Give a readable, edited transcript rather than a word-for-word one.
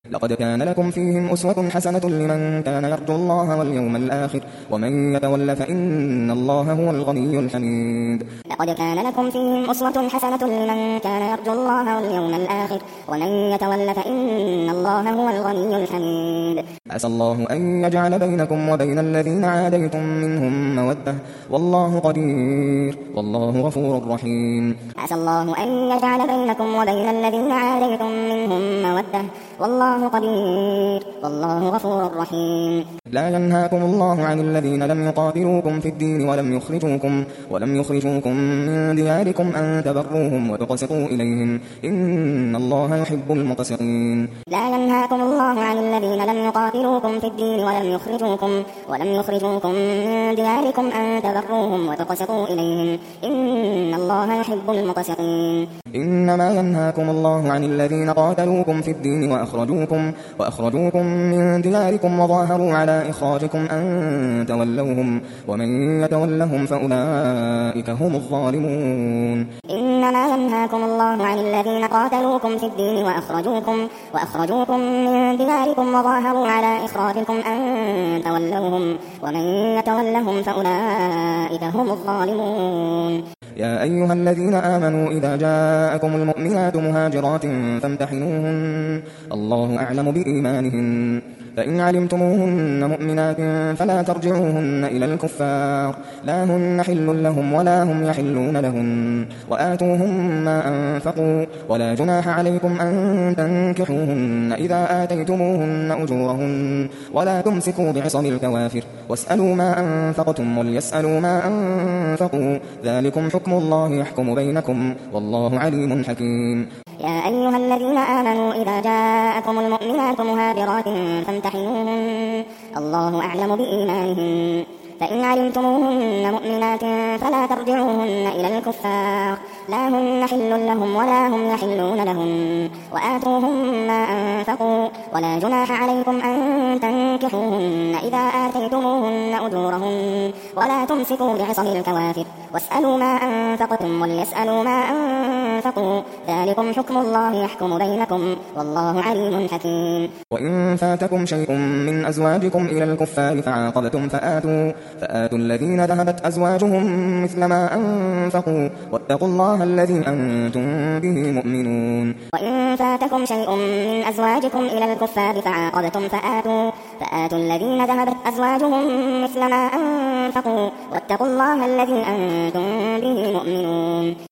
لقد كان لكم فيهم أسوة حسنة لمن كان يرجو الله واليوم الآخر ومن يتول فإن الله هو الغني الحميد. لقد كان لكم فيهم أسوة حسنة لمن كان يرجو الله واليوم الآخر ومن يتول فإن الله هو الغني الحميد. عسى الله أن يجعل بينكم وبين الذين عاديتم منهم مودة والله قدير والله غفور رحيم. عسى الله أن يجعل بينكم وبين الذين عاديتم منهم مودة والله قدير والله غفور رحيم. لا ينهاكم الله عن الذين لم يقاتلوكم في الدين ولم يخرجوكم من دياركم أن تبروهم وتقسطوا إليهم إن الله يحب المقسطين. لا ينهاكم الله عن الذين لم يقاتلوكم في الدين ولم يخرجوكم من دياركم أن تبروهم وتقسطوا إليهم إن الله يحب المقسطين. إنما ينهاكم الله عن الذين قاتلوكم في الدين وأخرجوكم من دياركم وظاهروا على إخراجكم أن تولوهم ومن يتولهم فأولئك هم الظالمون. إنما ينهاكم الله عن الذين قاتلوكم في الدين وأخرجوكم من دياركم وظاهروا على إخراجكم أن تولوهم ومن يتولهم فأولئك هم الظالمون. يا أيها الذين آمنوا إذا جاءكم المؤمنات مهاجرات فامتحنوهن الله أعلم بإيمانهن فإن علمتموهن مؤمنات فلا ترجعوهن إلى الكفار لا هن حل لهم ولا هم يحلون لهن وآتوهم ما أنفقوا ولا جناح عليكم أن تنكحوهن إذا آتيتموهن أجورهن ولا تمسكوا بعصم الكوافر واسألوا ما أنفقتم وليسألوا ما أنفقوا ذلكم حكم الله يحكم بينكم والله عليم حكيم. يا أيها الذين آمنوا إذا جاءكم المؤمنات مهاجرات فامتحنوهن الله أعلم بإيمانهن فإن علمتموهن مؤمنات فلا ترجعوهن إلى الكفار لا هن حل لهم ولا هم يحلون لهن وآتوهم ما أنفقوا ولا جناح عليكم أن تنكحوهن إذا آتيتموهن أجورهن ولا تمسكوا بعصم الكوافر واسألوا ما أنفقتم وليسألوا ما أنفقوا ذلكم حكم الله يحكم بينكم والله عليم حكيم. وإن فاتكم شيء من أزواجكم إلى الكفار فعاقبتم فآتوا الذين ذهبت أزواجهم مثل ما أنفقوا واتقوا الله الذي أنتم به مؤمنون. وإن فاتكم شيء من أزواجكم إلى الكفار فعاقبتم فآتوا الذين ذهبت أزواجهم مثل ما أنفقوا واتقوا الله الذي أنتم به مؤمنون.